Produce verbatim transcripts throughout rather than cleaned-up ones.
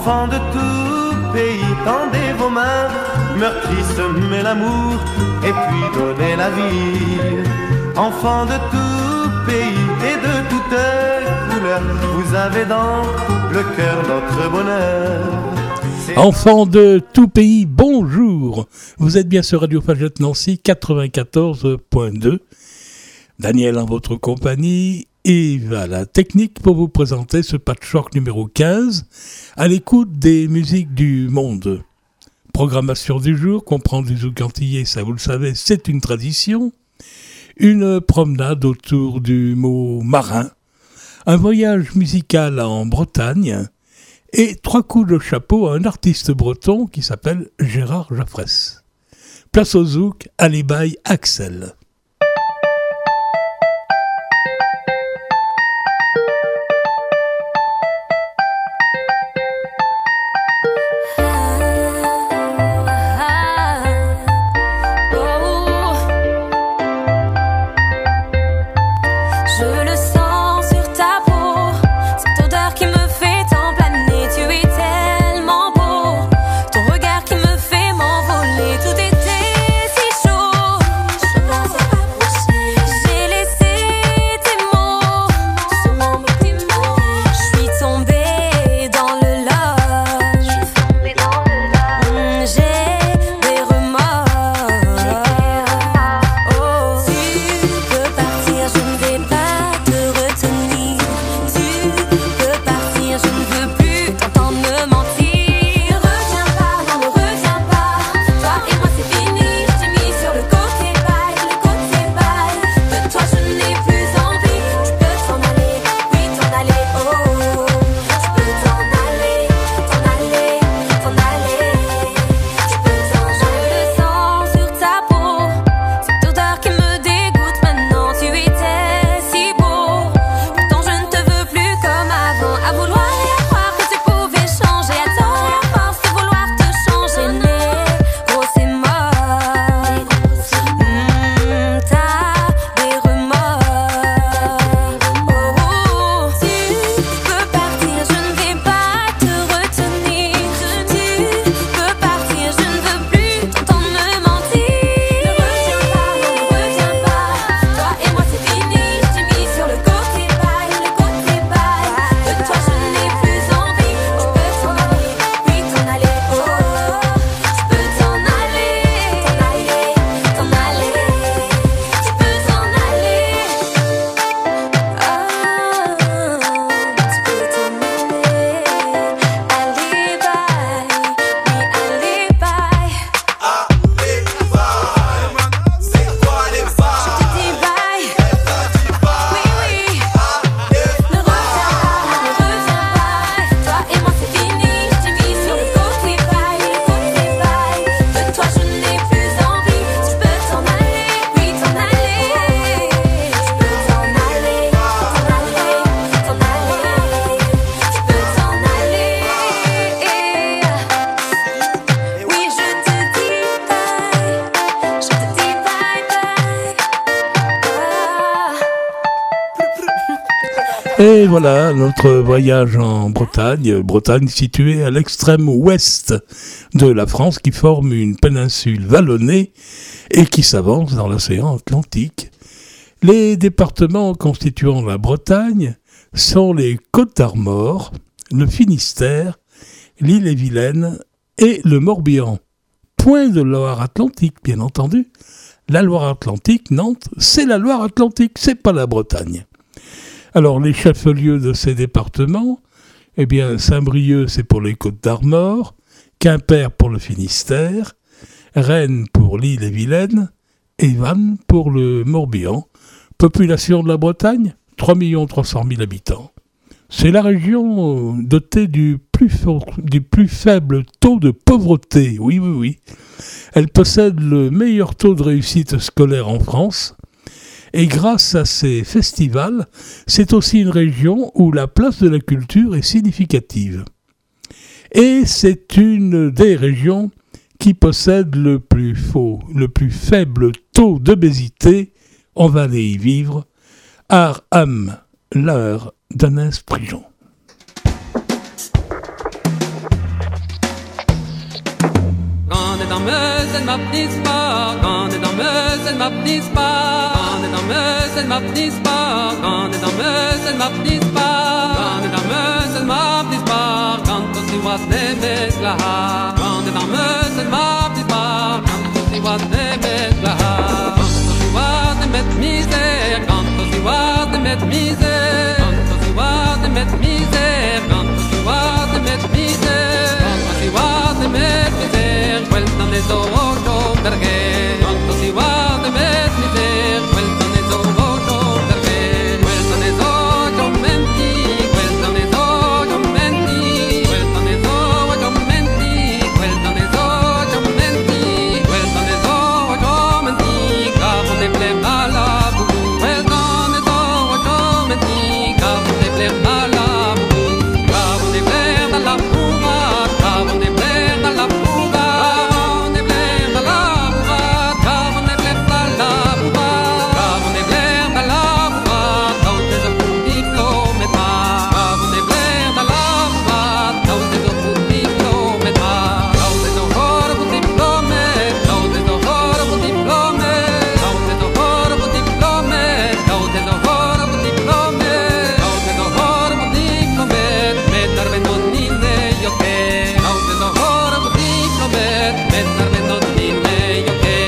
Enfants de tout pays, tendez vos mains, meurtri, semez l'amour, et puis donnez la vie. Enfants de tout pays et de toutes couleurs, vous avez dans le cœur notre bonheur. Enfants de tout pays, bonjour. Vous êtes bien sur Radio Fagette Nancy quatre-vingt-quatorze point deux. Daniel en votre compagnie. Et à la technique pour vous présenter ce patchwork numéro quinze, à l'écoute des musiques du monde. Programmation du jour, comprendre du zouk antillais, ça vous le savez, c'est une tradition. Une promenade autour du mot marin, un voyage musical en Bretagne, et trois coups de chapeau à un artiste breton qui s'appelle Gérard Jaffrès. Place au zouk, allez bye Axel. Et voilà notre voyage en Bretagne, Bretagne située à l'extrême ouest de la France qui forme une péninsule vallonnée et qui s'avance dans l'océan Atlantique. Les départements constituant la Bretagne sont les Côtes-d'Armor, le Finistère, l'Ille-et-Vilaine et le Morbihan. Point de Loire-Atlantique, bien entendu. La Loire-Atlantique, Nantes, c'est la Loire-Atlantique, c'est pas la Bretagne. Alors, les chefs-lieux de ces départements, eh bien, Saint-Brieuc, c'est pour les Côtes-d'Armor, Quimper pour le Finistère, Rennes pour l'Ille-et-Vilaine, et Vannes pour le Morbihan. Population de la Bretagne, trois millions trois cent mille habitants. C'est la région dotée du plus, fort, du plus faible taux de pauvreté. Oui, oui, oui. Elle possède le meilleur taux de réussite scolaire en France. Et grâce à ces festivals, c'est aussi une région où la place de la culture est significative. Et c'est une des régions qui possède le plus faux, le plus faible taux d'obésité. On va aller y vivre. Art, âme, l'heure d'Anès Prigent. dans Meuse, elle m'a pris sport. Quand on est dans Meuse, elle m'a pris sport. Quand on est dans Meuse, elle m'a pris sport. Quand on est dans Meuse, elle m'a pris sport. Quand on est dans Meuse, elle m'a pris sport. Quand on s'y voit des mecs là. Quand on est dans Meuse, elle m'a pris sport. Quand on s'y voit des mecs là. Quand on s'y voit des mecs misère. Quand on s'y voit des mecs misère. Quand on s'y voit des mecs misère. Quand on s'y voit des mecs misère. Quand on s'y voit des mecs misère. Vueltan de todo dergue. Quand on s'y voit des mecs misère. Vueltan de todo dergue. Vueltan de todo menti. Vueltan de todo menti. Vueltan de todo menti. Vueltan de todo menti. Vueltan de todo menti. Cabo de pleba la bu. Vueltan de todo menti. Cabo de pleba la bu. Cabo de pleba la fuga. Cabo de pleba la fuga. Cabo de pleba la fuga. Cabo de pleba la fuga. Cabo de pleba la fuga. Taute de puticlometa. Cabo de pleba la fuga. Taute de puticlometa. Taute de hor putiplome. Taute de hor putiplome. Taute de hor putiplome. Taute de hor putiplome. Taute de hor putiplome. Metar venonine yo que. Taute de hor putiplome. Metar venonine yo que.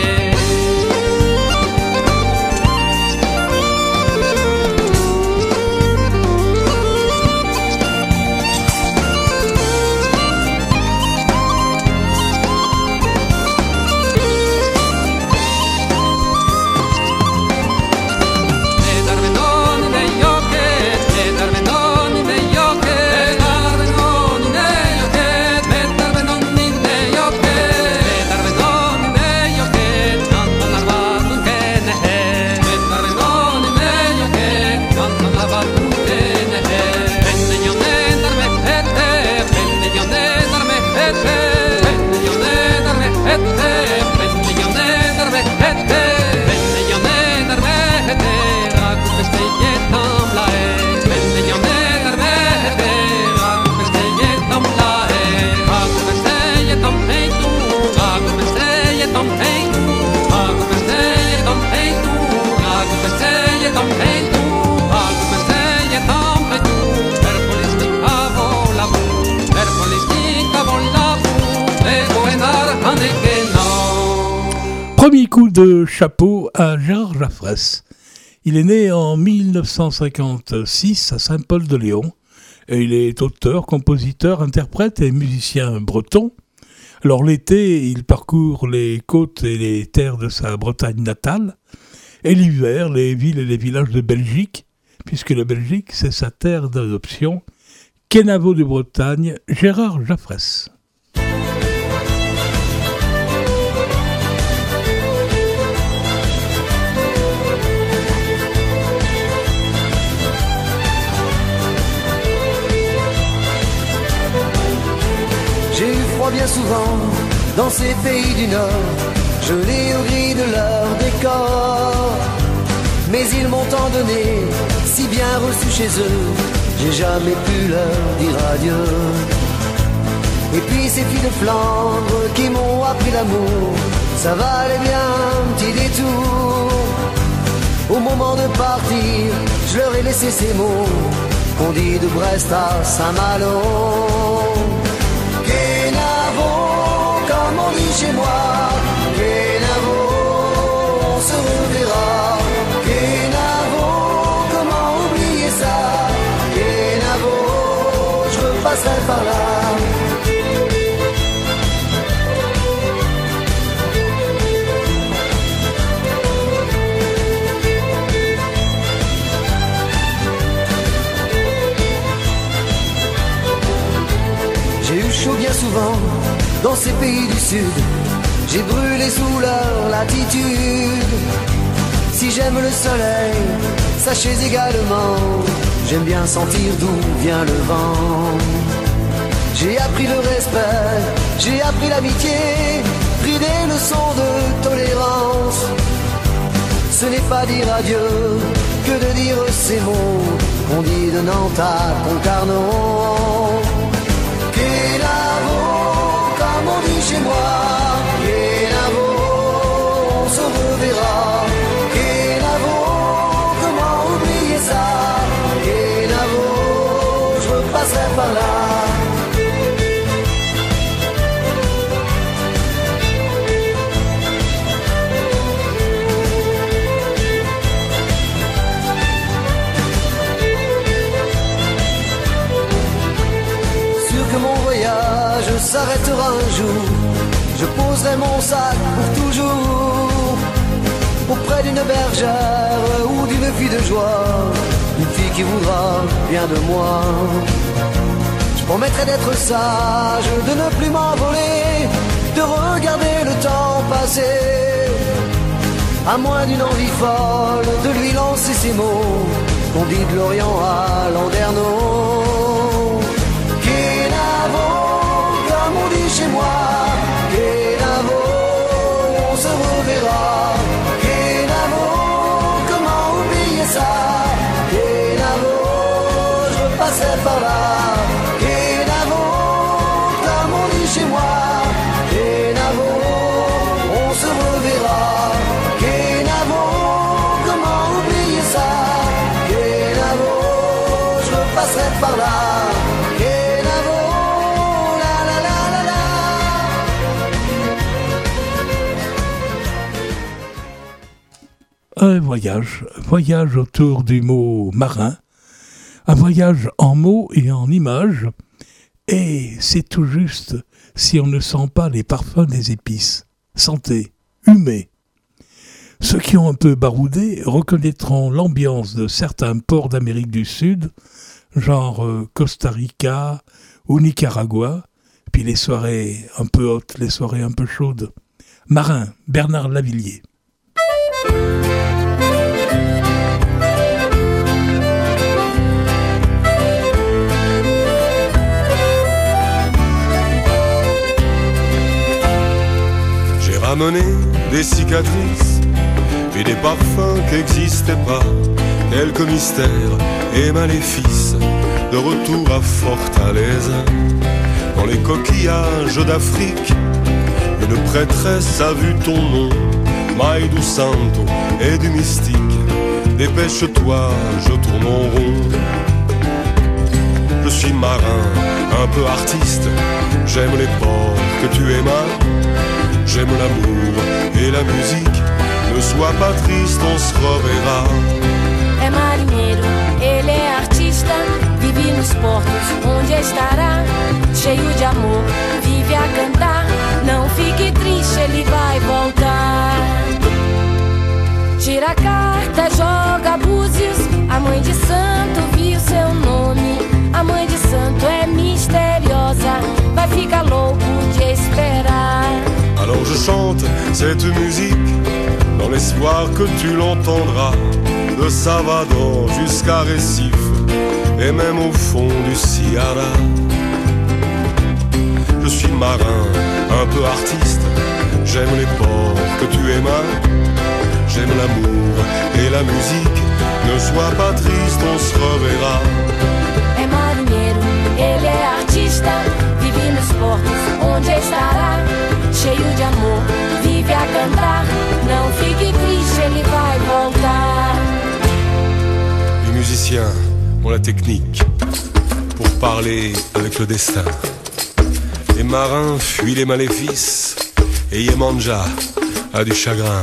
Metar venonine yo que. Metar venonine yo que. Metar venonine yo que. Metar venonine yo que. Metar venonine yo que. Cantan las batun que nehe. Metar venonine yo que. Cantan las batun que nehe. Venne yo ne darme hete. Venne yo ne darme hete. Venne yo ne darme hete. Venne yo ne darme hete. Venne yo ne darme hete. Raku se yetam lae. Venne yo ne darme hete. Raku se yetam lae. Raku se yetam heitu. Raku se yetam heitu. Raku se yetam heitu. Raku se yetam heitu. Raku se yetam heitu. Perpolis ni kavo labu. Perpolis ni kavo labu. Ego enar hanekeno. Premier coup de chapeau à Gérard Jaffrès. Il est né en mille neuf cent cinquante-six à Saint-Paul-de-Léon et il est auteur, compositeur, interprète et musicien breton. Alors l'été, il parcourt les côtes et les terres de sa Bretagne natale et l'hiver, les villes et les villages de Belgique, puisque la Belgique, c'est sa terre d'adoption. Kenavo de Bretagne, Gérard Jaffrès. J'ai eu froid bien souvent dans ces pays du Nord, gelés au gris de leur décor. Mais ils m'ont tant donné, si bien reçu chez eux, j'ai jamais pu leur dire adieu. Et puis ces filles de Flandre qui m'ont appris l'amour, ça valait bien un petit détour. Au moment de partir, je leur ai laissé ces mots qu'on dit de Brest à Saint-Malo. Kenavo, comme on dit chez moi, Kenavo, on se reverra. Kenavo, comment oublier ça? Kenavo, je repasserai par là. Bien souvent dans ces pays du Sud, j'ai brûlé sous leur latitude. Si j'aime le soleil, sachez également, j'aime bien sentir d'où vient le vent. J'ai appris le respect, j'ai appris l'amitié, pris des leçons de tolérance. Ce n'est pas dire adieu que de dire ces mots qu'on dit de Nantes à Concarneau. Kenavo, comme on dit chez moi, poserai mon sac pour toujours auprès d'une bergère ou d'une fille de joie, une fille qui voudra bien de moi. Je promettrai d'être sage, de ne plus m'envoler, de regarder le temps passer, à moins d'une envie folle de lui lancer ces mots qu'on dit de l'Orient à Landerneau. Kenavo, comme on dit chez moi, Kenavo, on se reverra. Kenavo, comment oublier ça? Kenavo, je repassais par là. Kenavo, comme on dit chez moi, Kenavo, on se reverra. Kenavo, comment oublier ça? Kenavo, je repasserai par là. Kenavo, la la la la la. Un voyage, voyage autour du mot marin, un voyage en mots et en images, et c'est tout juste si on ne sent pas les parfums des épices. Sentez, humez. Ceux qui ont un peu baroudé reconnaîtront l'ambiance de certains ports d'Amérique du Sud, genre euh, Costa Rica ou Nicaragua, puis les soirées un peu hautes, les soirées un peu chaudes. Marin, Bernard Lavillier. J'ai ramené des cicatrices et des parfums qui n'existaient pas, quelques mystères et maléfices, de retour à Fortaleza. Dans les coquillages d'Afrique, une prêtresse a vu ton nom, Maï du Santo et du mystique. Dépêche-toi, je tourne en rond. Je suis marin, un peu artiste, j'aime les ports que tu aimas, j'aime l'amour et la musique. Ne sois pas triste, on se reverra. É marinheiro, ele é artista, vive nos portos onde estará, cheio de amor, vive a cantar. Não fique triste, ele vai voltar. Tira a carta, joga búzios, a mãe de santo viu seu nome. A mãe de santo é misteriosa, vai ficar louco de esperar. Alors je chante cette musique dans l'espoir que tu l'entendras, de Salvador jusqu'à Recife et même au fond du Ceará. Je suis marin, un peu artiste, j'aime les ports que tu aimas, j'aime l'amour et la musique. Ne sois pas triste, on se reverra. É marinheiro, ele é artista, vive nos portos onde estará, cheio de amor, vive a cantar. Não fique triste, ele vai voltar. Les musiciens ont la technique pour parler avec le destin. Les marins fuient les maléfices et Yemanja a du chagrin.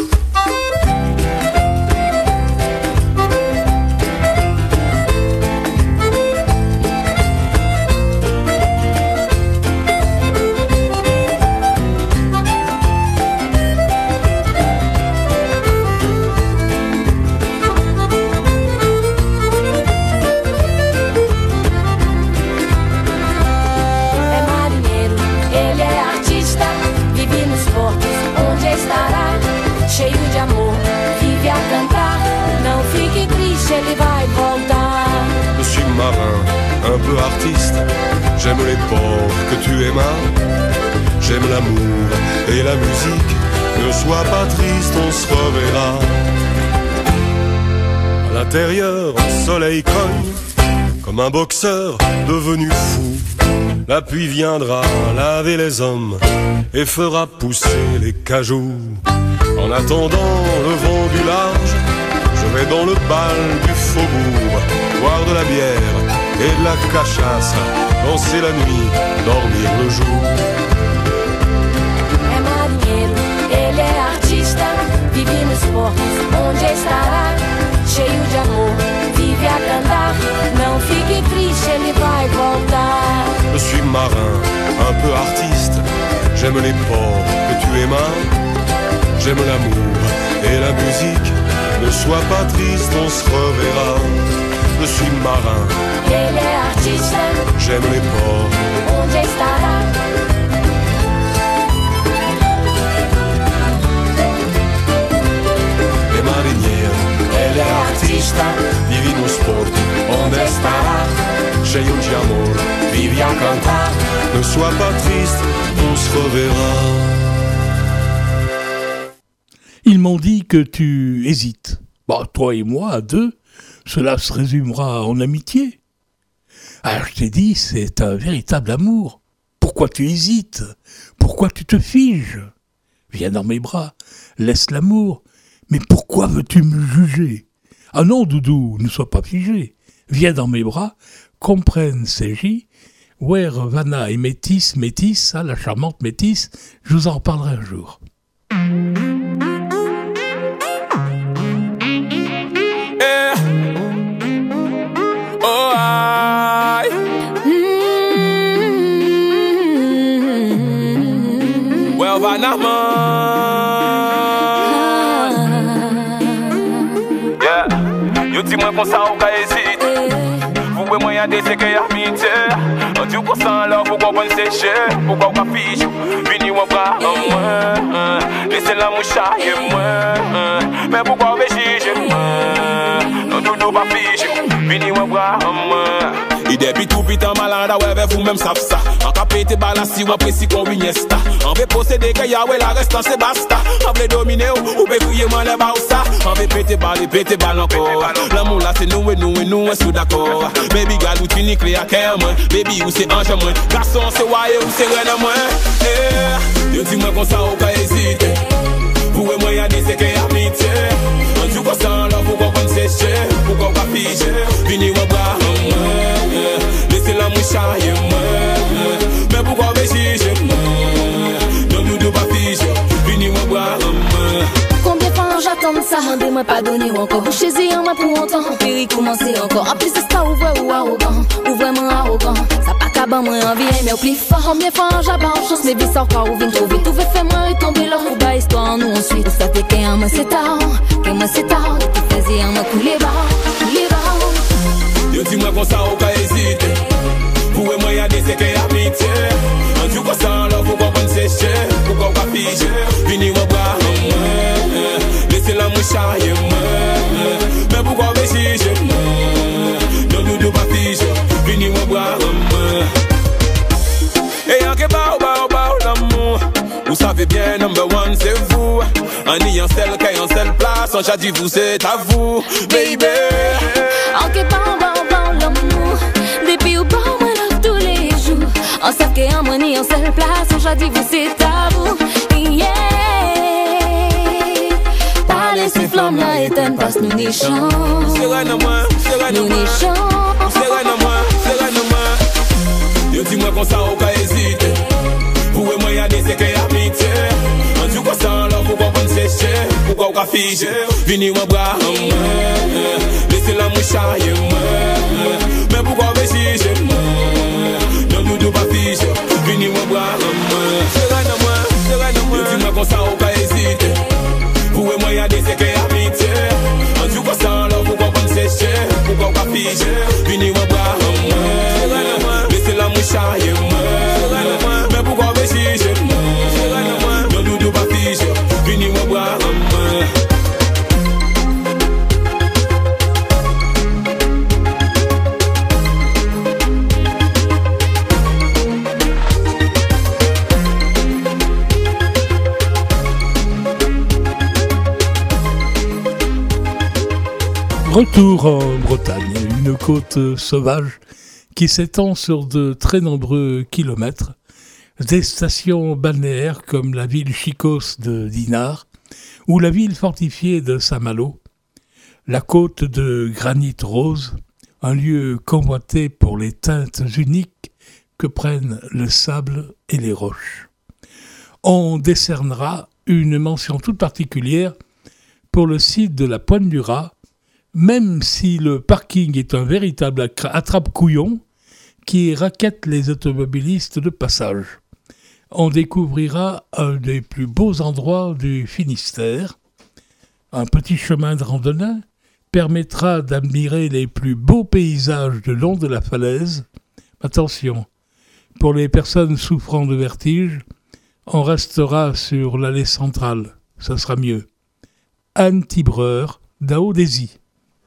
Un peu artiste, j'aime les ports que tu aimas, j'aime l'amour et la musique. Ne sois pas triste, on se reverra. À l'intérieur, un soleil cogne comme un boxeur devenu fou. La pluie viendra laver les hommes et fera pousser les cajoux. En attendant le vent du large, je vais dans le bal du faubourg, boire de la bière et de la cachaça, danser la nuit, dormir le jour. É marinheiro, ele é artista, vive nos portos onde estará, cheio de amor, vive a cantar. Não fique triste, ele vai voltar. Je suis marin, un peu artiste, j'aime les ports que aimas. J'aime l'amour et la musique. Ne sois pas triste, on se reverra. Je suis marin, Ele é artista, j'aime les ports. onde estará? Le mariniere, Ele é artista, vivi nos porti, onde estará? Cheio de amor, vivi a cantar. Ne sois pas triste, on se reverra. Ils m'ont dit que tu hésites. Bon, toi et moi, à deux, cela se résumera en amitié. Alors je t'ai dit, c'est un véritable amour. Pourquoi tu hésites? Pourquoi tu te figes? Viens dans mes bras, laisse l'amour. Mais pourquoi veux-tu me juger? Ah non, Doudou, ne sois pas figé. Viens dans mes bras, comprenne Séji, Where Vanna et Métis, Métis, ah, la charmante Métis, je vous en reparlerai un jour. Yeah. Oh, I. Mm-hmm. Well, Vanna, man. Yeah. You dis-moi qu'on ça ou qu'à hésiter. Vous pouvez moyen d'essayer qu'il y a amitié. On dit qu'on s'en love, pourquoi on sécher. Pourquoi on fiche. Vini ou bras en moi. Laissez la moucha et moi. Mais pourquoi on veut juger moi? Non, nous nous pas fiche. Vini ou bras en moi. Et depuis tout putain malade, ouais, vous-même savez ça. En cas pété balassi, ou après si qu'on vignesta. On veut posséder que Yahweh la restant c'est basta. On veut dominer ou veut crier moi les ça. On veut péter balle, péter balle encore. L'amour là c'est nous et nous et nous, on est d'accord. Baby gal ou tu n'y clé à cœur moi. Baby ou c'est ange moi. Garçon c'est waye ou c'est reine moi. Yo dis-moi qu'on ça ou pas hésiter. Pour moi y'a des c'est qu'il y a amitié. On dit qu'on s'en love, pourquoi on sécher. Pourquoi on pas figer. Vini ou bras en moi. Laissez la moucha et moi. Mais pourquoi on juger moi? Non nous ne pas figer. Vini ou bras en moi. Combien de fois j'attends ça? Demandez-moi pas donner encore. Chez eux, on m'a pour longtemps. Puis commencer encore. En plus, c'est ça ouvert ou arrogant. Ou vraiment arrogant. Ça pas qu'à ban, moi envie, mais au plus fort. Combien de fois j'abats en chance, mais vis encore ou vient trouver. Tout fait faire moi et tomber là. Ou bas histoire, nous ensuite. Ça fait qu'un moi c'est tard. Qu'un moi c'est tard. Tout faisait un moi couler bas. Couler bas. Yo dis-moi qu'on ça ou pas hésiter. Pour moi y'a des c'est qu'il y a amitié. On dit qu'on s'en love, pourquoi on sécher. Pourquoi on pas figer. Vini ou bras en moi. Laissez la moucha et moi. Mais pourquoi on juger moi? Non nous ne pas figer. Vini ou bras en moi. Et y'a que bao bao bao l'amour. Vous savez bien, number one c'est vous. En ayant celle qui est en seule place. En j'ai dit vous c'est à vous, baby. Ok, bon, bon, bon, l'amour. Depuis ou bon, moi love tous les jours. On sait qu'un money en seule place. On j'ai dit vous c'est à vous. Yeah. Pas laisser flamme là éteindre parce que nous n'y chantons. C'est rien à moi, c'est rien à Nous moi. n'y chantons. C'est rien à moi, c'est rien à moi. Yo dis-moi qu'on ça ou pas hésiter. Pour moi y'a des c'est qu'il y a amitié. On dit qu'on s'en love, pourquoi on sécher. Pourquoi on pas figer. Vini ou bras en moi. Laissez la moucha et moi. Mais pourquoi on juger moi? Non nous ne pas figer. Vini ou bras en moi. C'est rien à moi, c'est rien à moi. Yo dis-moi qu'on ça ou pas hésiter. Pour moi y'a des c'est qu'il y a amitié. On dit qu'on s'en love, pourquoi on sécher. Pourquoi on pas figer. Vini ou bras en moi. Laissez la moucha et moi. Mais pourquoi on juger moi? Non nous ne pas figer. Vini ou bras en moi. Retour en Bretagne, une côte sauvage qui s'étend sur de très nombreux kilomètres, des stations balnéaires comme la ville chicose de Dinard ou la ville fortifiée de Saint-Malo, la côte de granit rose, un lieu convoité pour les teintes uniques que prennent le sable et les roches. On décernera une mention toute particulière pour le site de la Pointe du Raz, même si le parking est un véritable attrape-couillon qui raquette les automobilistes de passage. on découvrira un des plus beaux endroits du Finistère. Un petit chemin de randonnée permettra d'admirer les plus beaux paysages le long de la falaise. Attention, pour les personnes souffrant de vertige, on restera sur l'allée centrale, ça sera mieux. Anne Tibreur, d'Aodésie.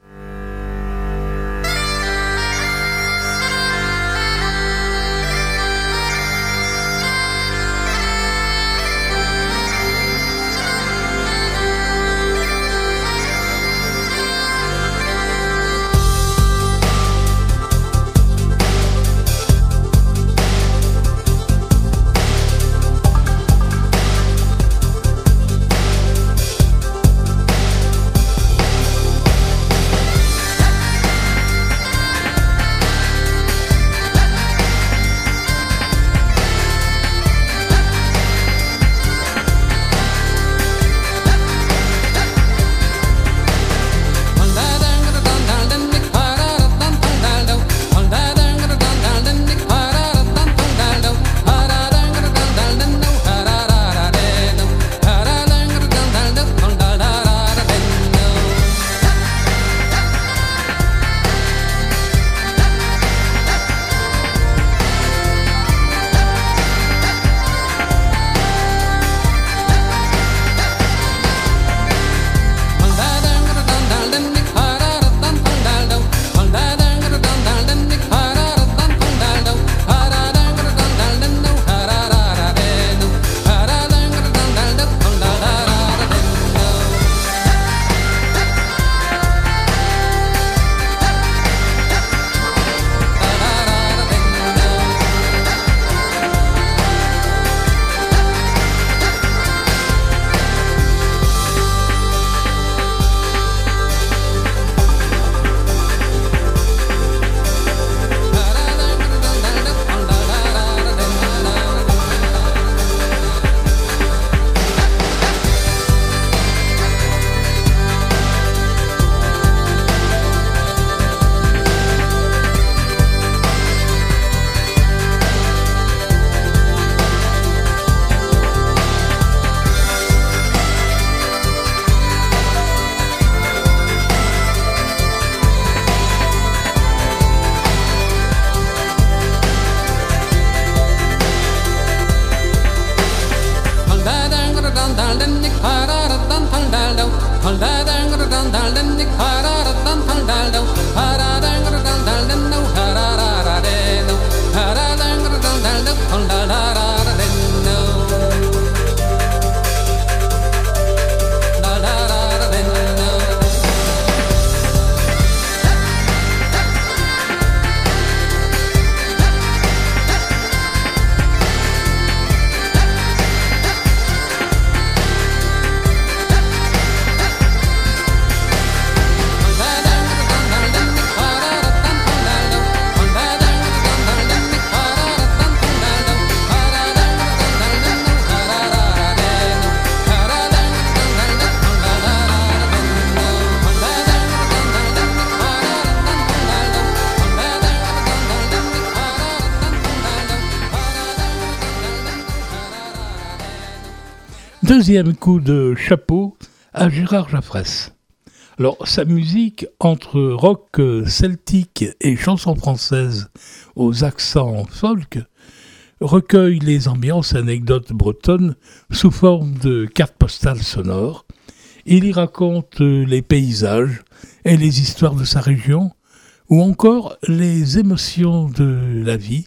Deuxième coup de chapeau à Gérard Jaffrès. Alors, sa musique, entre rock celtique et chansons françaises aux accents folk, recueille les ambiances et anecdotes bretonnes sous forme de cartes postales sonores. Il y raconte les paysages et les histoires de sa région, ou encore les émotions de la vie.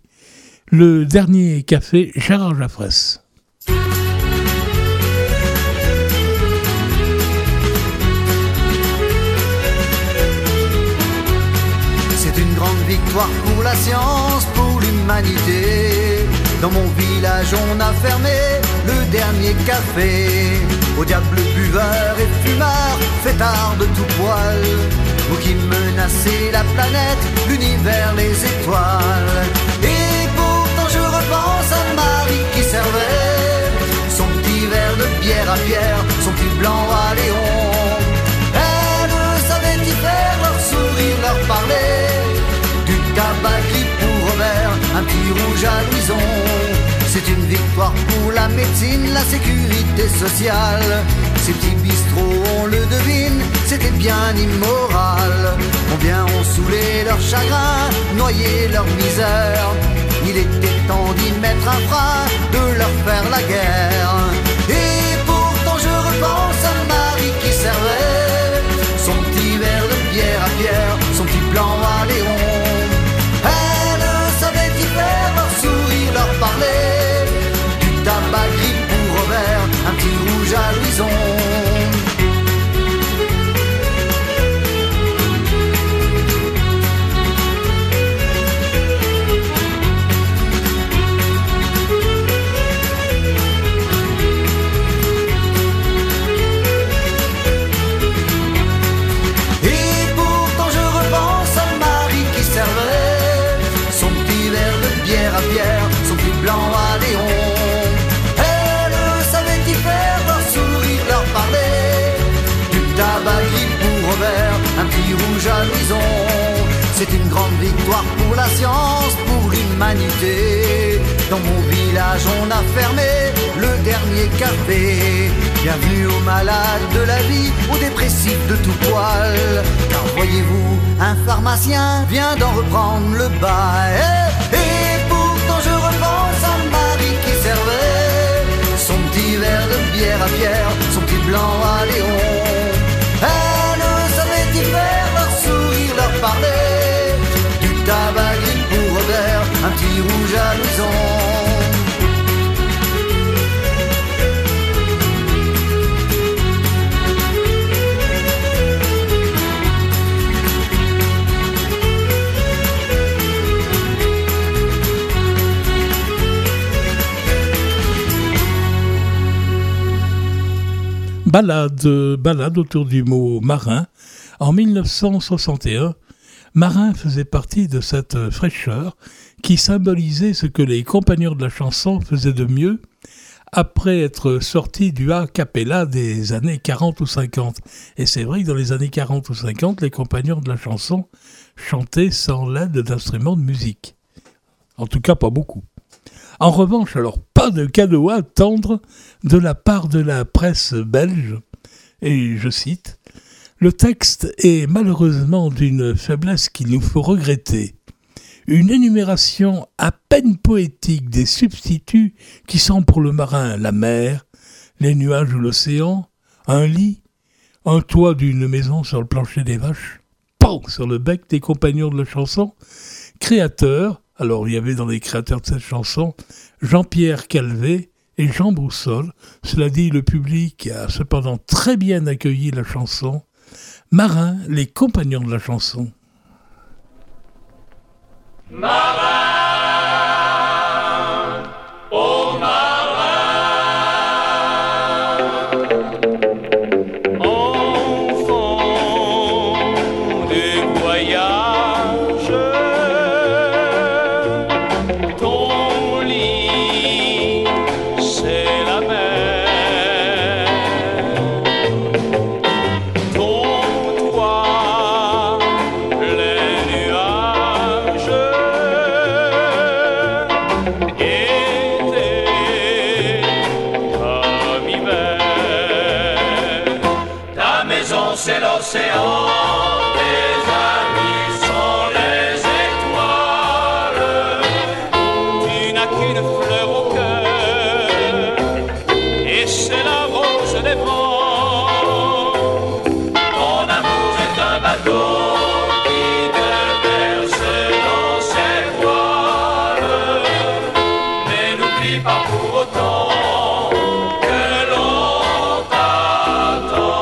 Le dernier café, Gérard Jaffrès. Victoire pour la science, pour l'humanité. Dans mon village on a fermé le dernier café. Au diable buveur et fumeur, fêtard de tout poil, vous qui menacez la planète, l'univers, les étoiles. Et pourtant je repense à Marie qui servait son petit verre de bière à Pierre, son petit blanc à Léon. Elle savait y faire leur sourire, leur parler. Du tabac qui pour Robert, un petit rouge à Louison. C'est une victoire pour la médecine, la sécurité sociale. Ces petits bistrots, on le devine, c'était bien immoral. Combien ont saoulé leur chagrin, noyé leur misère. Il était temps d'y mettre un frein, de leur faire la guerre. Et pourtant je repense à Marie qui servait son petit verre de bière à Pierre, son petit blanc à Léon. Elle savait y faire leur sourire, leur parler. Du tabac gris pour Robert, un petit rouge à Louison. Pierre, son plus blanc à Léon. Elle savait y faire leur sourire, leur parler. Du tabac gris pour Robert, un petit rouge à Louison. C'est une grande victoire pour la science, pour l'humanité. Dans mon village on a fermé le dernier café. Bienvenue aux malades de la vie, aux dépressifs de tout poil. Car voyez-vous, un pharmacien vient d'en reprendre le bas. Et, et pourtant je repense à Marie qui servait son petit verre de bière à Pierre, son petit blanc à Léon. Elle savait y faire leur sourire, leur parler. Du tabac gris pour Robert, un petit rouge à Louison. Balade, balade autour du mot marin. En mille neuf cent soixante et un, Marin faisait partie de cette fraîcheur qui symbolisait ce que les compagnons de la chanson faisaient de mieux après être sortis du a cappella des années quarante ou cinquante. Et c'est vrai que dans les années quarante ou cinquante, les compagnons de la chanson chantaient sans l'aide d'instruments de musique. En tout cas, pas beaucoup. En revanche, alors, pas de cadeau à attendre de la part de la presse belge. Et je cite, « Le texte est malheureusement d'une faiblesse qu'il nous faut regretter. Une énumération à peine poétique des substituts qui sont pour le marin la mer, les nuages ou l'océan, un lit, un toit d'une maison sur le plancher des vaches, pan sur le bec des compagnons de la chanson, créateurs. » Alors, il y avait dans les créateurs de cette chanson Jean-Pierre Calvé et Jean Broussol. Cela dit, le public a cependant très bien accueilli la chanson. Marin, les compagnons de la chanson. Marin, oh marin, enfant du voyage, ton lit c'est la mer, ton toit les nuages. C'est l'océan, tes amis sont les étoiles. Tu n'as qu'une fleur au cœur, et c'est la rose des vents. Ton amour est un bateau qui te berce dans ses voiles. Mais n'oublie pas pour autant que l'on t'attend.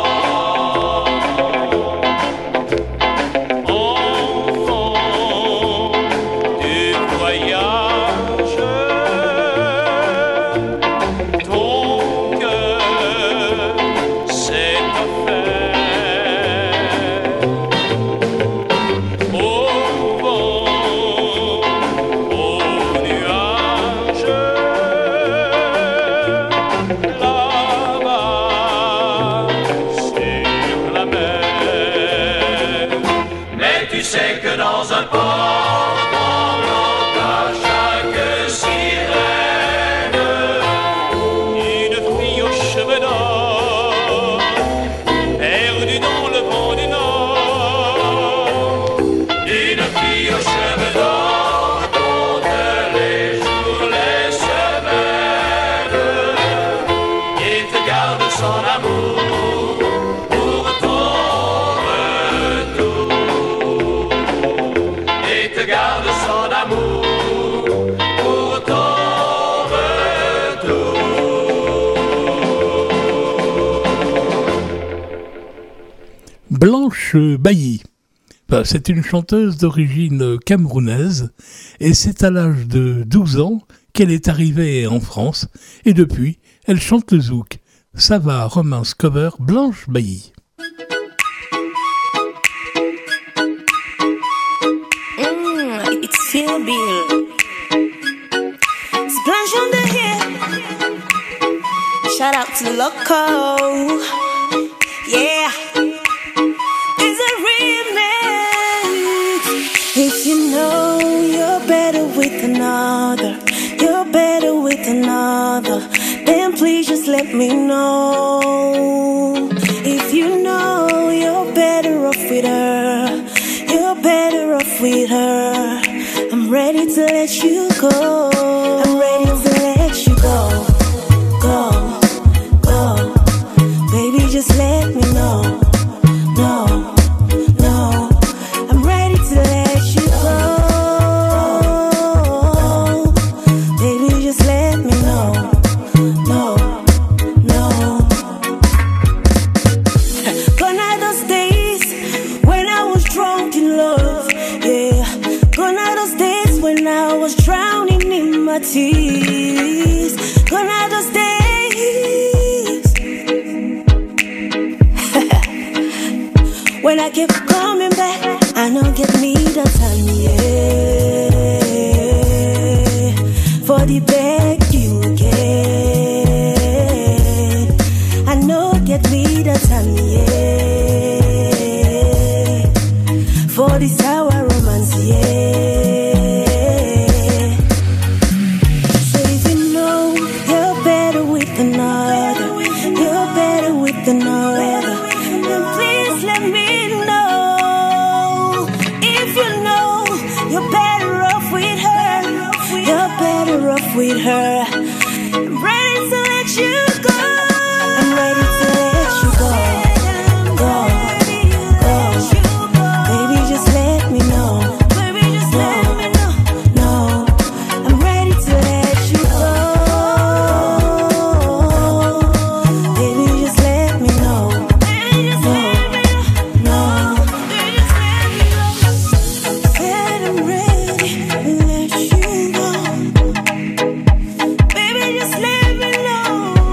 Tu sais que dans un port, on monte à chaque sirène. Blanche Bailly. Enfin, c'est une chanteuse d'origine camerounaise et c'est à l'âge de douze ans qu'elle est arrivée en France et depuis, elle chante le zouk. Ça va, romance cover Blanche Bailly. Mm, it's Phil Bill. It's Blanche on the hip. Shout out to Loco. Yeah. It's a remix. If you know you're better with another, you're better with another, then please just let me know. If you know you're better off with her, you're better off with her, I'm ready to let you go. I'm ready to let you go. Go, go. Baby, just let me know. No, no. I'm ready to let you go. Baby, just let me know. No, no. Gone are those days when I was drunk in love. Yeah. Gone are those days when I was drowning in my tears. Gone are those days when I kept coming back. I know get me the time, yeah. For the beg you again. I know get me the time, yeah. For this our romance, yeah. So if you know you're better with another, you're better with another, then please let me know. If you know you're better off with her, you're better off with her, I'm ready to let you go. I'm ready to let you go. Go, go. Baby, just let me know. No, no. I'm ready to let you go. Baby, just let me know. No, no. Said I'm ready to let you go. Baby, just let me know.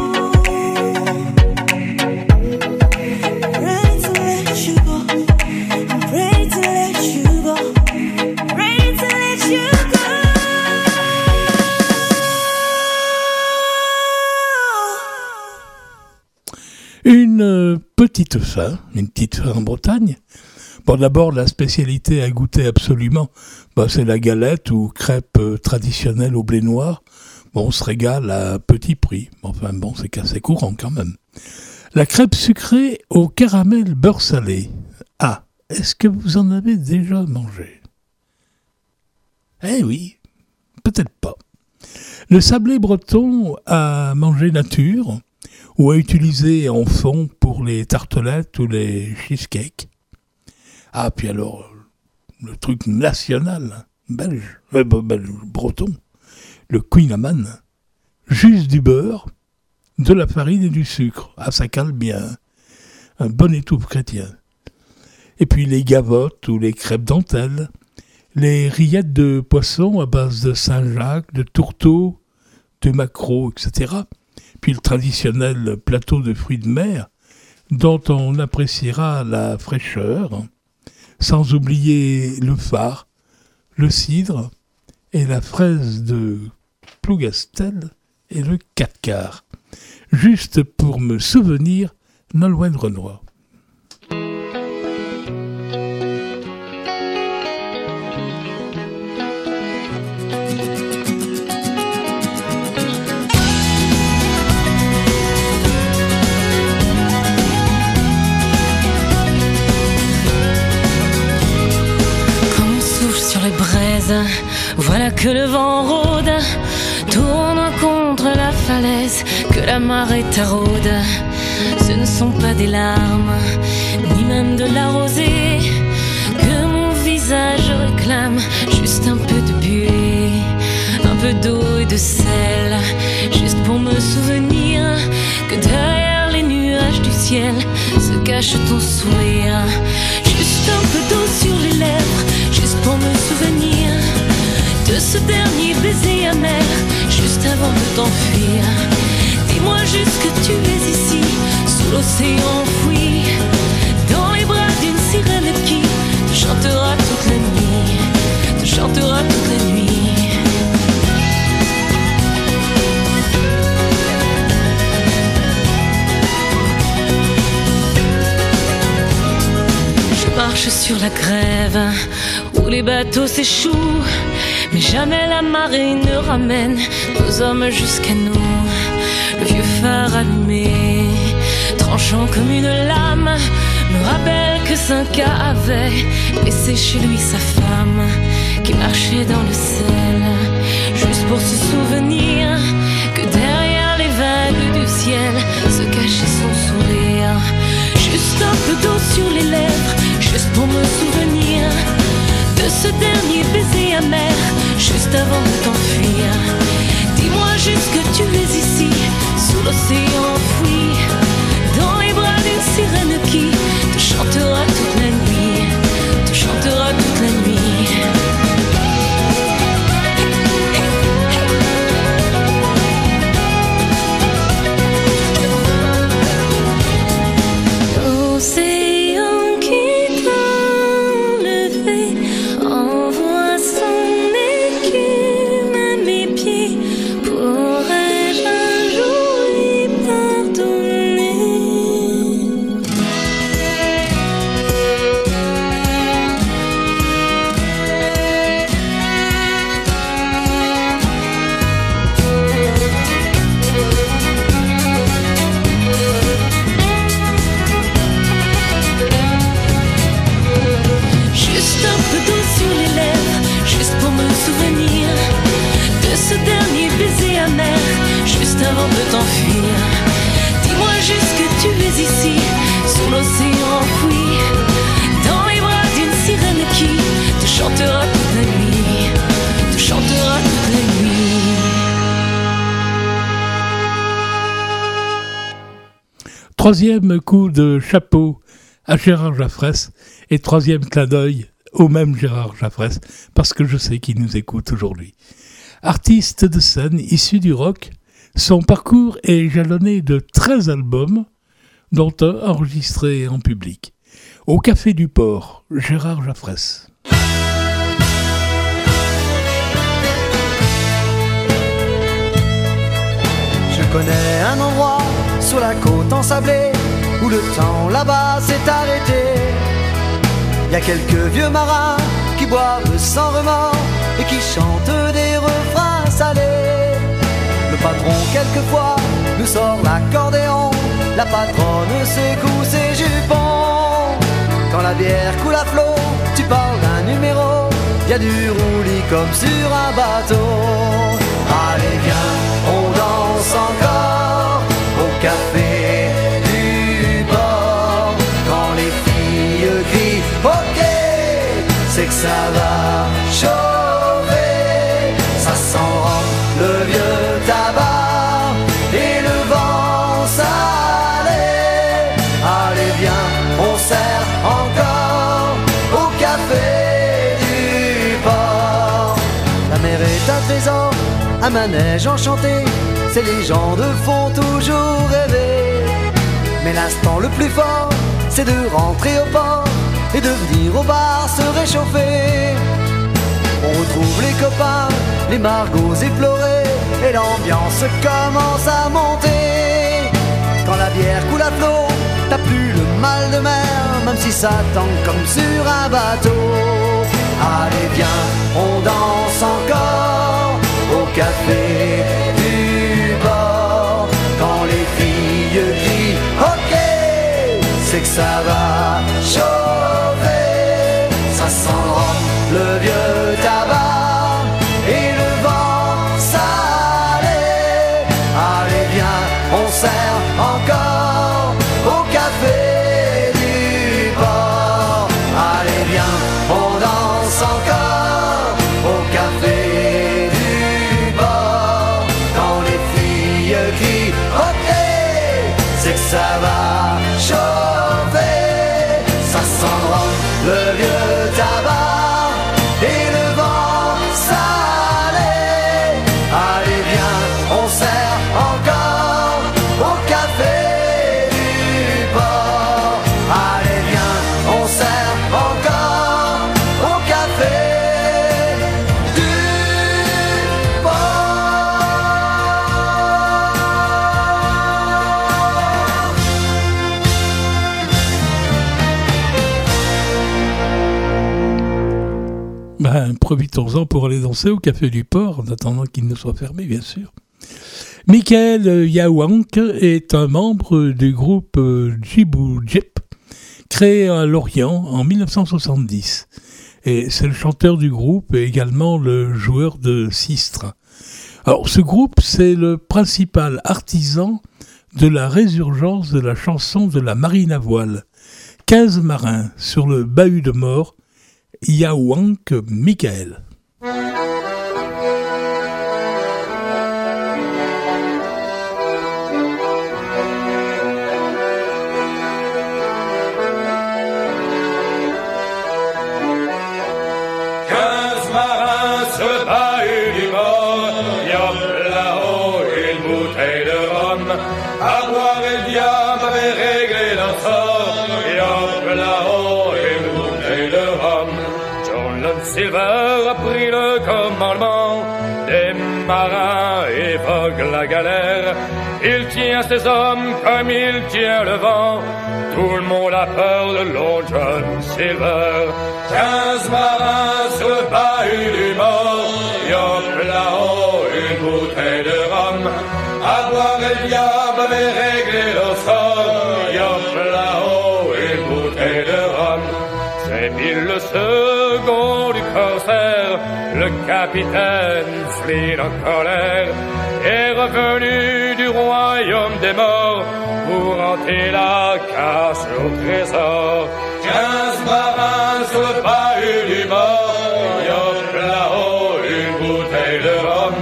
Ready to let you go. I'm ready to let you go. Ready to let you go. Une euh, petite fin, une petite fin en Bretagne. Bon, d'abord, la spécialité à goûter absolument, bah, c'est la galette ou crêpe euh, traditionnelle au blé noir. Bon, on se régale à petit prix. Enfin bon, c'est assez courant quand même. La crêpe sucrée au caramel beurre salé. Ah, est-ce que vous en avez déjà mangé? Eh oui, peut-être pas. Le sablé breton à manger nature ou à utiliser en fond pour les tartelettes ou les cheesecakes. Ah, puis alors, le truc national, belge, euh, belge breton, le Queen juste du beurre, de la farine et du sucre. Ah, ça cale bien. Un bon étouffe chrétien. Et puis les gavottes ou les crêpes dentelles, les rillettes de poisson à base de Saint-Jacques, de tourteaux, de maquereaux, et cetera. Puis le traditionnel plateau de fruits de mer, dont on appréciera la fraîcheur, sans oublier le phare, le cidre et la fraise de Plougastel et le quatre quarts. Juste pour me souvenir, Nolwenn Renoir. Voilà que le vent rôde, tourne contre la falaise, que la marée taraude. Ce ne sont pas des larmes, ni même de la rosée, que mon visage réclame, juste un peu de buée, un peu d'eau et de sel, juste pour me souvenir que derrière les nuages du ciel, ciel se cache ton sourire. Juste un peu d'eau sur les lèvres, juste pour me souvenir de ce dernier baiser amer, juste avant de t'enfuir. Dis-moi juste que tu es ici, sous l'océan enfoui, dans les bras d'une sirène qui te chantera toute la nuit, te chantera toute la nuit. Je marche sur la grève où les bateaux s'échouent, mais jamais la marée ne ramène nos hommes jusqu'à nous. Le vieux phare allumé, tranchant comme une lame, me rappelle que Cinq-K avait laissé chez lui sa femme, qui marchait dans le sel, juste pour se souvenir que derrière les vagues du ciel se cachait son sourire. Juste un peu d'eau sur les lèvres, juste pour me souvenir de ce dernier baiser amer, juste avant de t'enfuir. Dis-moi juste que tu es ici, sous l'océan enfoui, dans les bras d'une sirène qui te chantera toute la nuit, te chantera toute la nuit. L'océan qui t'a levé envoie son écume à mes pieds. Pourrais-je un jour lui pardonner? Juste un peu d'eau sur les lèvres, juste pour me souvenir de ce dernier baiser amer, juste avant de t'enfuir. Dis-moi juste que tu es ici, sous l'océan enfoui, dans les bras d'une sirène qui te chantera toute la nuit, te chantera toute la nuit. Troisième coup de chapeau à Gérard Jaffrès et troisième clin d'œil au même Gérard Jaffrès, parce que je sais qu'il nous écoute aujourd'hui. Artiste de scène issu du rock, son parcours est jalonné de treize albums, dont un enregistré en public. Au Café du Port, Gérard Jaffrès. Je connais un endroit sur la côte ensablée où le temps là-bas s'est arrêté. Y a quelques vieux marins qui boivent sans remords et qui chantent des refrains salés. Le patron quelquefois nous sort l'accordéon, la patronne secoue ses jupons. Quand la bière coule à flot, tu parles d'un numéro, y a du roulis comme sur un bateau. Allez viens, on danse encore au café du port. Quand les filles crient ok, c'est que ça va chauffer. Ça sent le vieux tabac et le vent salé. Allez viens, on sert encore au café du port. La mer est un trésor, un manège enchanté, ces légendes font toujours rêver. Mais l'instant le plus fort, c'est de rentrer au port et de venir au bar se réchauffer. On retrouve les copains, les margots éplorés, et l'ambiance commence à monter. Quand la bière coule à flot, t'as plus le mal de mer, même si ça tangue comme sur un bateau. Allez viens, on danse encore au café du port. Quand les filles crient ok, c'est que ça va chauffer. Ça sent le rhum, le vieux tabac et le vent salé. Allez viens, on sert encore au café du port. Allez viens, on danse encore au café du port. Quand les filles crient ok, c'est que ça va chauffer. le vieux tabac et le vent salé. Allez viens, on sert encore au café du port. Allez viens, on sert encore au café du Ben, profitons-en pour aller danser au Café du Port, en attendant qu'il ne soit fermé, bien sûr. Michael Yawank est un membre du groupe Djibou Djep, créé à Lorient en dix-neuf cent soixante-dix. Et c'est le chanteur du groupe et également le joueur de sistre. Alors, ce groupe, c'est le principal artisan de la résurgence de la chanson de la marine à voile. quinze marins sur le bahut de mort, Yawank Michael. Quinze marins sur le bahut du mort, yop là-haut une bouteille de rhum, à boire et le diable avait réglé leur sort, yop là-haut une bouteille de rhum. John Silver a pris le commandement des marins et vogue la galère. Il tient ses hommes comme il tient le vent. Tout le monde a peur de Long John Silver. Quinze marins sur le bahut du mort, yop là-haut une bouteille de rhum, à boire et le diable avait réglé leur sort, yop là-haut une bouteille de rhum. C'est Bill le second du corsaire, le capitaine Flynn en colère, est revenu du royaume des morts pour hanter la cache au trésor. Quinze marins sur le bahut du mort, yop là-haut une bouteille de rhum,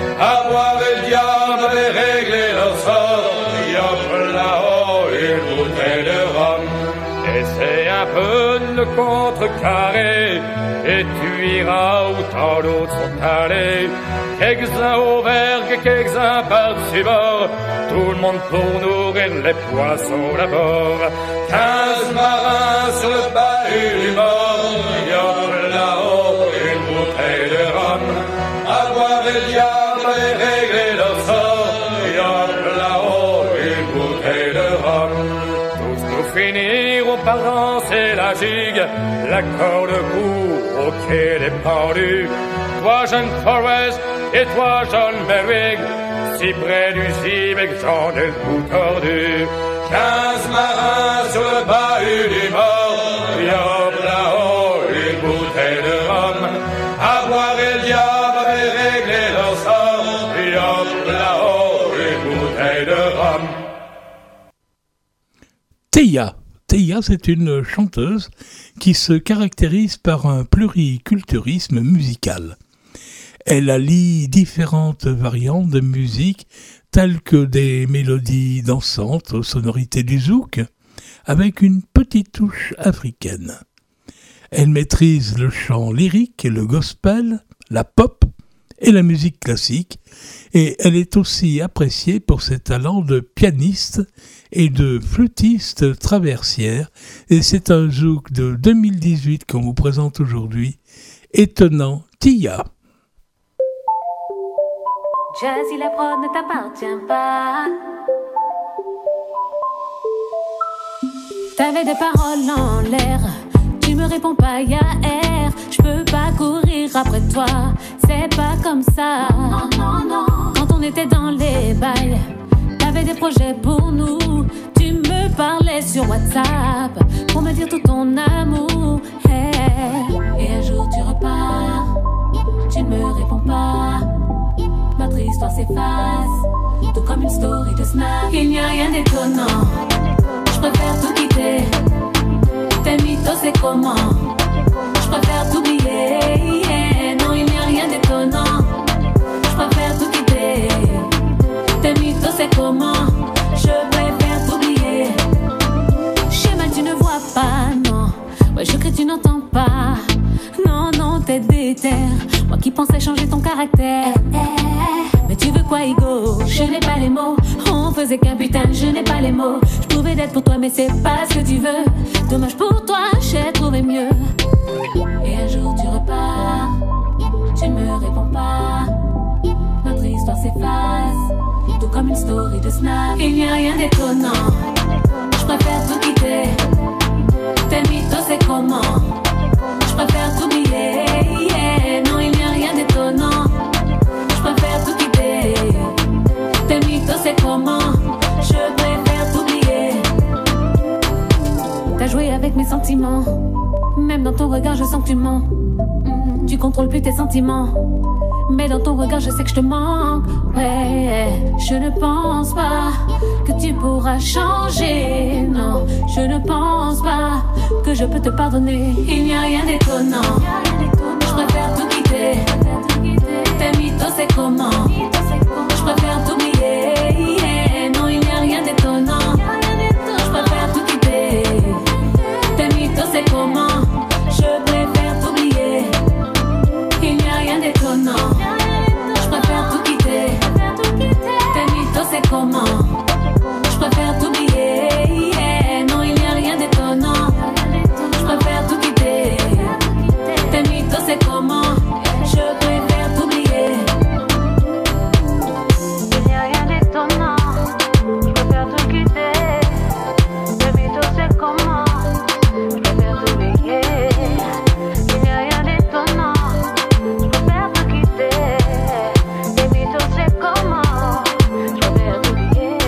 à boire et le diable avait réglé leur sort, yop là-haut une bouteille de rhum. Essaye un peu de le contrecarrer, et tu iras où tant d'autres sont allés. Quelques-uns au vergue, quelques-uns par-dessus bord, tout le monde pour nourrir les poissons d'abord. Quinze marins sur le bahut du mort, yop là-haut une bouteille de rhum, à boire et le diable avait réglé leur sort, yop là-haut une bouteille de rhum. Tous nous finirons par danser la gigue, la corde au cou au quai des pendus. Toi, jeune Forrest, et toi, John Berwick, si près du cible que j'en ai le bout tordu. Quinze marins sur le bahut du mort, yop là-haut une bouteille de rhum, à boire et le diable avait réglé leur sort, yop là-haut une bouteille de rhum. Teia. Teia, c'est une chanteuse qui se caractérise par un pluriculturalisme musical. Elle allie différentes variantes de musique, telles que des mélodies dansantes aux sonorités du zouk, avec une petite touche africaine. Elle maîtrise le chant lyrique et le gospel, la pop et la musique classique, et elle est aussi appréciée pour ses talents de pianiste et de flûtiste traversière, et c'est un zouk de deux mille dix-huit qu'on vous présente aujourd'hui, étonnant Teia. Jazzy, la prod ne t'appartient pas. T'avais des paroles en l'air, tu me réponds pas, y'a air. Je peux pas courir après toi, c'est pas comme ça. Non, non, non. Quand on était dans les bails, t'avais des projets pour nous. Tu me parlais sur WhatsApp pour me dire tout ton amour. Hey. Et un jour tu repars, tu ne me réponds pas. Notre histoire s'efface, tout comme une story de Snap. Il n'y a rien d'étonnant, je préfère tout quitter. Tes mythos c'est comment, je préfère t'oublier. Yeah. Non, il n'y a rien d'étonnant, je préfère tout quitter. Tes mythos c'est comment, je préfère t'oublier. Schéma tu ne vois pas, non. Ouais, je crie tu n'entends pensais changer ton caractère. Mais tu veux quoi, Hugo? Je n'ai pas les mots. On faisait qu'un putain, je n'ai pas les mots. Je pouvais l'être pour toi, mais c'est pas ce que tu veux. Dommage pour toi, j'ai trouvé mieux. Et un jour tu repars, tu me réponds pas. Notre histoire s'efface, tout comme une story de Snap. Il n'y a rien d'étonnant, je préfère tout quitter. Tes mythos c'est comment? Je préfère t'oublier, yeah. Non il n'y a rien d'étonnant, je préfère tout quitter. Tes mythos c'est comment? Je préfère t'oublier. T'as joué avec mes sentiments, même dans ton regard je sens que tu mens. mm, Tu contrôles plus tes sentiments, mais dans ton regard je sais que je te manque. Ouais, je ne pense pas que tu pourras changer. Non, je ne pense pas que je peux te pardonner. Il n'y a rien d'étonnant, je préfère tout quitter. Tes mythos c'est comment? Je préfère t'oublier, yeah. Non il n'y a rien d'étonnant, je préfère tout quitter. Tes mythos c'est comment? Je préfère t'oublier. Il n'y a rien d'étonnant, je préfère tout quitter. Tes mythos c'est comment? Je préfère t'oublier, yeah. Non il n'y a rien d'étonnant, je préfère tout quitter. Tes mythos c'est comment? Je préfère t'oublier. Il n'y a rien d'étonnant, je préfère tout quitter. Tes mythos c'est comment? Je préfère t'oublier. Il n'y a rien d'étonnant, je préfère tout quitter. Tes mythos c'est comment? Je préfère t'oublier.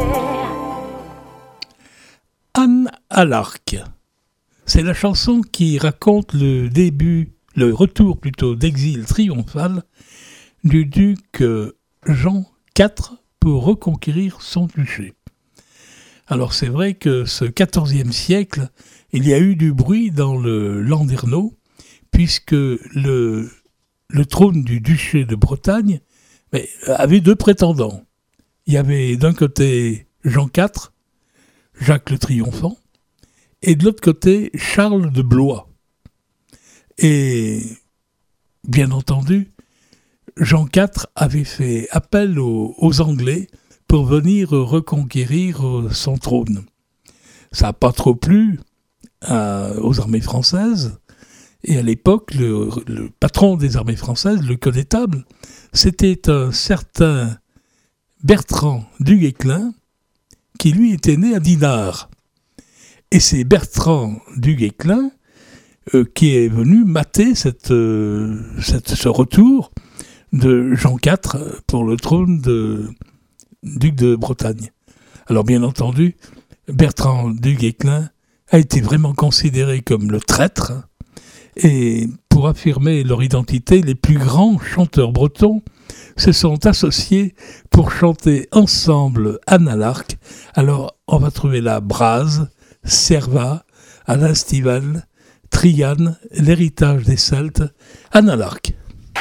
Anne à l'arc. C'est la chanson qui raconte le début, le retour plutôt d'exil triomphal du duc Jean quatre pour reconquérir son duché. Alors c'est vrai que ce quatorzième siècle, il y a eu du bruit dans le Landerneau, puisque le, le trône du duché de Bretagne mais, avait deux prétendants. Il y avait d'un côté Jean quatre, Jacques le Triomphant, et de l'autre côté Charles de Blois. Et bien entendu, Jean quatre avait fait appel aux, aux Anglais pour venir reconquérir son trône. Ça n'a pas trop plu à, aux armées françaises, et à l'époque, le, le patron des armées françaises, le connétable, c'était un certain Bertrand du Guesclin, qui lui était né à Dinard. Et c'est Bertrand du Guesclin euh, qui est venu mater cette, euh, cette, ce retour de Jean quatre pour le trône de duc de Bretagne. Alors bien entendu, Bertrand du Guesclin a été vraiment considéré comme le traître, et pour affirmer leur identité, les plus grands chanteurs bretons se sont associés pour chanter ensemble Anne à l'arc. Alors on va trouver là Braz, Servat, Alain Stival, Triane, l'héritage des Celtes, Anne à l'arc.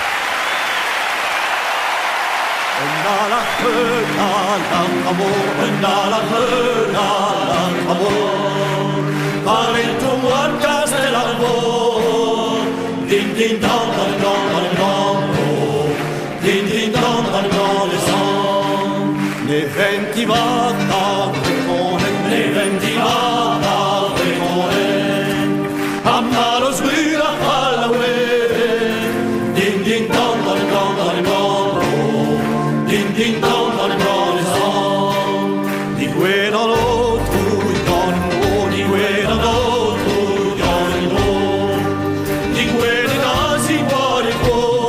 Din din dan dan dan dan dan oh. Din din dan dan dan le sang. Ne venti vata reconen, ne venti vata reconen. Amaros bruna alla we. Din din dan dan dan dan dan oh. Din din dan dan dan le sang. Di gue dans l'autre, dans le mot, di gue dans l'autre, dans le mot. Di gue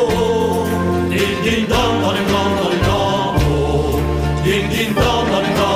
Ding dong, dong dong dong dong, ding ding dong dong dong.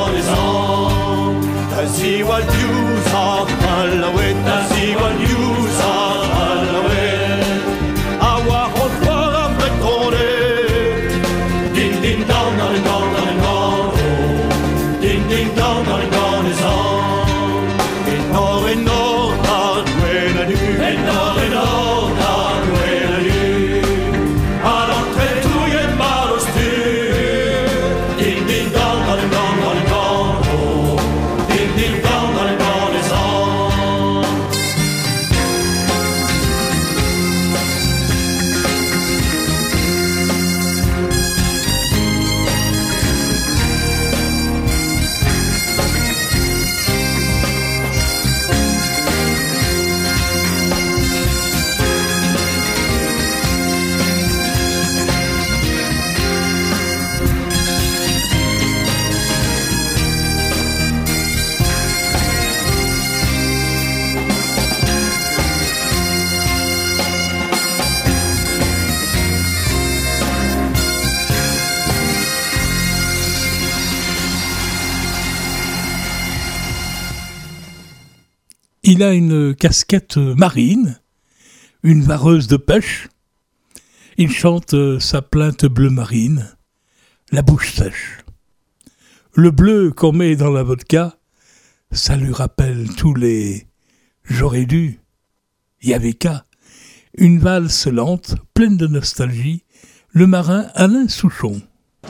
Il a une casquette marine, une vareuse de pêche. Il chante sa plainte bleu marine, la bouche sèche. Le bleu qu'on met dans la vodka, ça lui rappelle tous les « j'aurais dû », il y avait qu'à. Une valse lente, pleine de nostalgie, le marin Alain Souchon.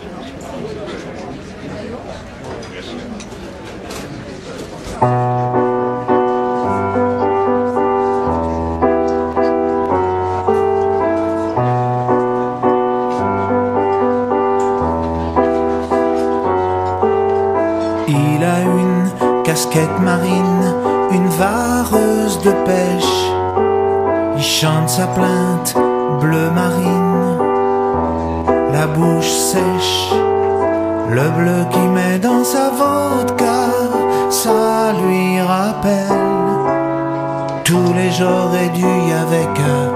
Il a une casquette marine, une vareuse de pêche. Il chante sa plainte bleu marine, la bouche sèche. Le bleu qu'il met dans sa vodka, ça lui rappelle tous les j'aurais dû y avait qu'à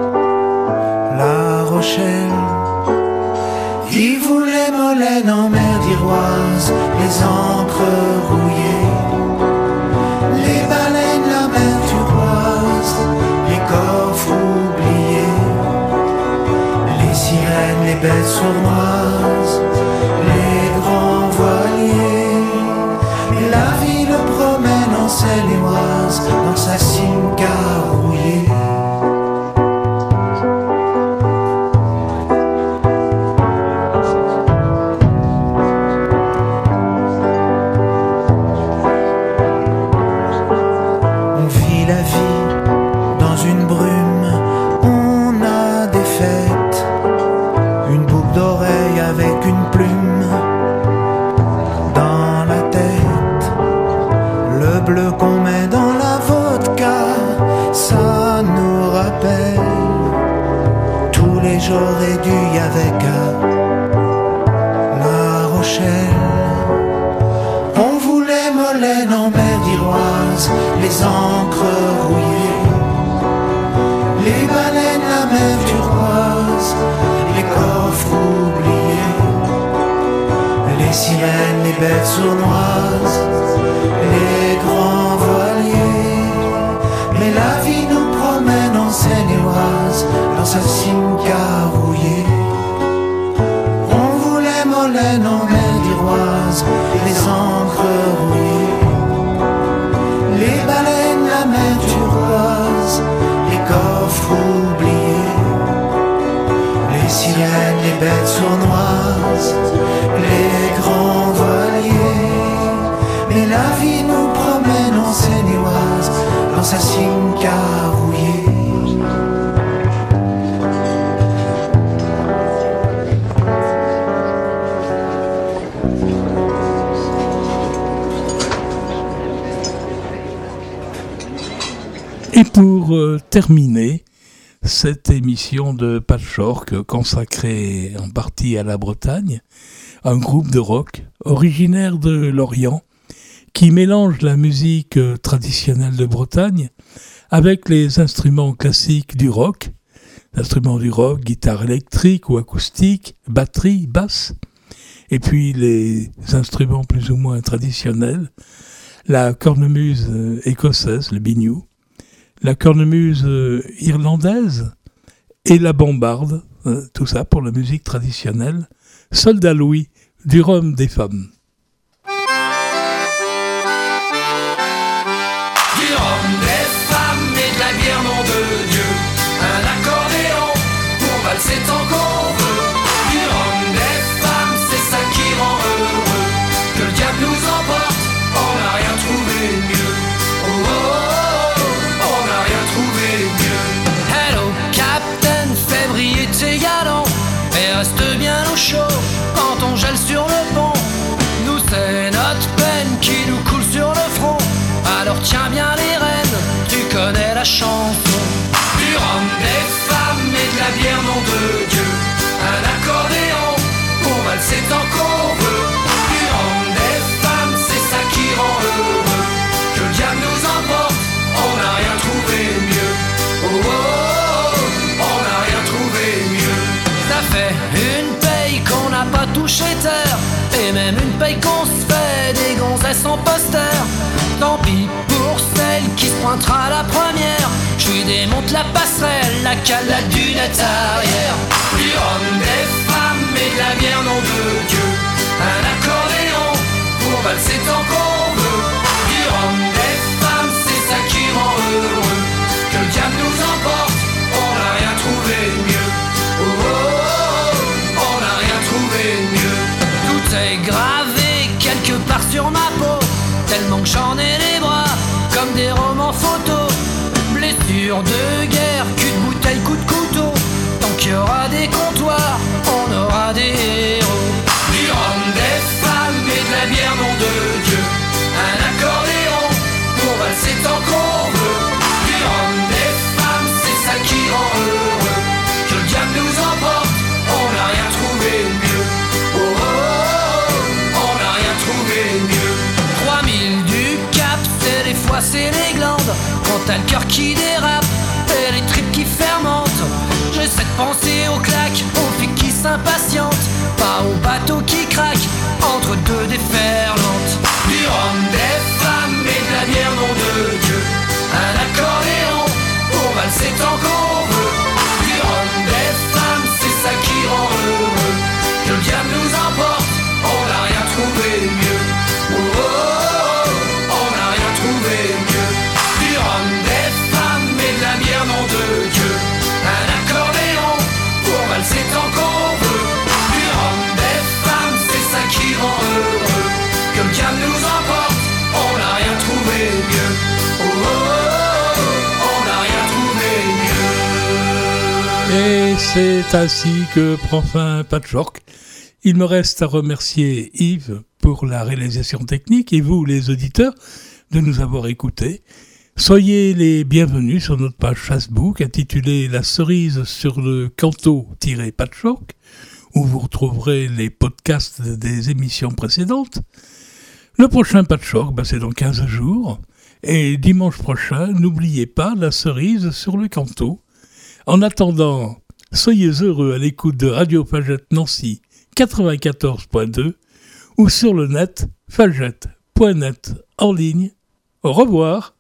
La Rochelle. Il voulait Molène en mer d'Iroise, les encres rouillées, les baleines, la mer turquoise, les coffres oubliés, les sirènes, les bêtes sournoises, les grands voiliers. Et la vie le promène en Seine-et-Oise, dans sa Simca rouillée. J'aurais dû y avait qu'à La Rochelle. On voulait Molène en mer d'Iroise, les encres rouillées, les baleines, la mer turquoise, les coffres oubliés, les sirènes, les bêtes sournoises, les grands voiliers. Mais la vie nous promène en Seine-et-Oise, dans sa Simca rouillée. On voulait Molène en mer d'Iroise, les encres rouillées, les baleines, la mer turquoise, les coffres oubliés, les sirènes, les bêtes sournoises, les grands voiliers. Mais la vie nous promène en Seine-et-Oise, dans sa Simca rouillée. Et pour euh, terminer cette émission de Patchwork consacrée en partie à la Bretagne, un groupe de rock originaire de Lorient qui mélange la musique traditionnelle de Bretagne avec les instruments classiques du rock, instruments du rock, guitare électrique ou acoustique, batterie, basse, et puis les instruments plus ou moins traditionnels, la cornemuse écossaise, le biniou, la cornemuse irlandaise et la bombarde, tout ça pour la musique traditionnelle. Soldat Louis, du rhum des femmes. Du rhum des femmes et de la bière, nom de Dieu. Un accordéon pour valser tant qu'on veut. Du rhum des femmes, c'est ça qui rend heureux. Que le diable nous emporte, on n'a rien trouvé mieux. Oh, oh, oh, on n'a rien trouvé mieux. Hello, Captain, fais briller tes galons et reste bien au chaud quand on gèle sur le pont. Nous c'est notre peine qui nous coule sur le front. Alors tiens bien les rênes, tu connais la chanson. Du rhum, des femmes et de la bière, nom de Dieu. Un accordéon pour valser tant qu'on veut. Du rhum, des femmes, c'est ça qui rend heureux. Que le diable nous emporte, on n'a rien trouvé mieux. Oh, oh, oh, on n'a rien trouvé mieux. Ça fait une paye qu'on n'a pas touché terre, et même une paye qu'on se fait des gonzesses en poster. Tant pis pour celles celle qui se pointera la première. Je lui démonte la passerelle, la cale, la dunette arrière. Du rhum, des femmes et de la bière, nom de Dieu. Un accordéon pour valser tant qu'on veut. Du rhum, des femmes, c'est ça qui rend heureux. Que le diable nous emporte, on n'a rien trouvé de mieux. Oh, oh, oh, on n'a rien trouvé de mieux. Tout est gravé quelque part sur ma peau, tellement que j'en ai les bras comme des romans photos. Blessures de guerre, cul de bouteille, coup de couteau. Tant qu'il y aura des comptoirs, on aura des héros. Du rhum, des femmes et de la bière, nom de Dieu. Un accordéon pour valser tant qu'on veut. Du rhum, des femmes, c'est ça qui rend heureux. Que le diable nous emporte, on n'a rien trouvé de mieux. Oh, oh, oh, on n'a rien trouvé de mieux. Trois mille du Cap, c'est les foies, c'est les glandes. Quand t'as le cœur qui dérape et les tripes qui fermentent. J'essaie de penser aux claques, aux filles qui s'impatientent, pas aux bateaux qui craquent entre deux déferlantes. Du rhum, des femmes et de la bière, nom de Dieu. Un accordéon pour valser tant qu'on veut. Du rhum, des femmes, c'est ça qui rend heureux. Que le diable nous emporte, on n'a rien trouvé de mieux. Oh, oh, oh, on n'a rien trouvé de mieux. Du rhum, des femmes et de la bière, nom de Dieu. Un accordéon pour valser tant qu'on veut. Du rhum, des femmes, c'est ça qui rend heureux. Que le diable nous emporte, on n'a rien trouvé de mieux. Oh, oh, oh, on n'a rien trouvé de mieux. Et c'est ainsi que prend fin Patchwork. Il me reste à remercier Yves pour la réalisation technique et vous, les auditeurs, de nous avoir écoutés. Soyez les bienvenus sur notre page Facebook intitulée La cerise sur le canto-patchwork, où vous retrouverez les podcasts des émissions précédentes. Le prochain Patchwork, bah, c'est dans quinze jours. Et dimanche prochain, n'oubliez pas la cerise sur le canto. En attendant, soyez heureux à l'écoute de Radio Fagette Nancy quatre-vingt-quatorze point deux ou sur le net fagette point net en ligne. Au revoir.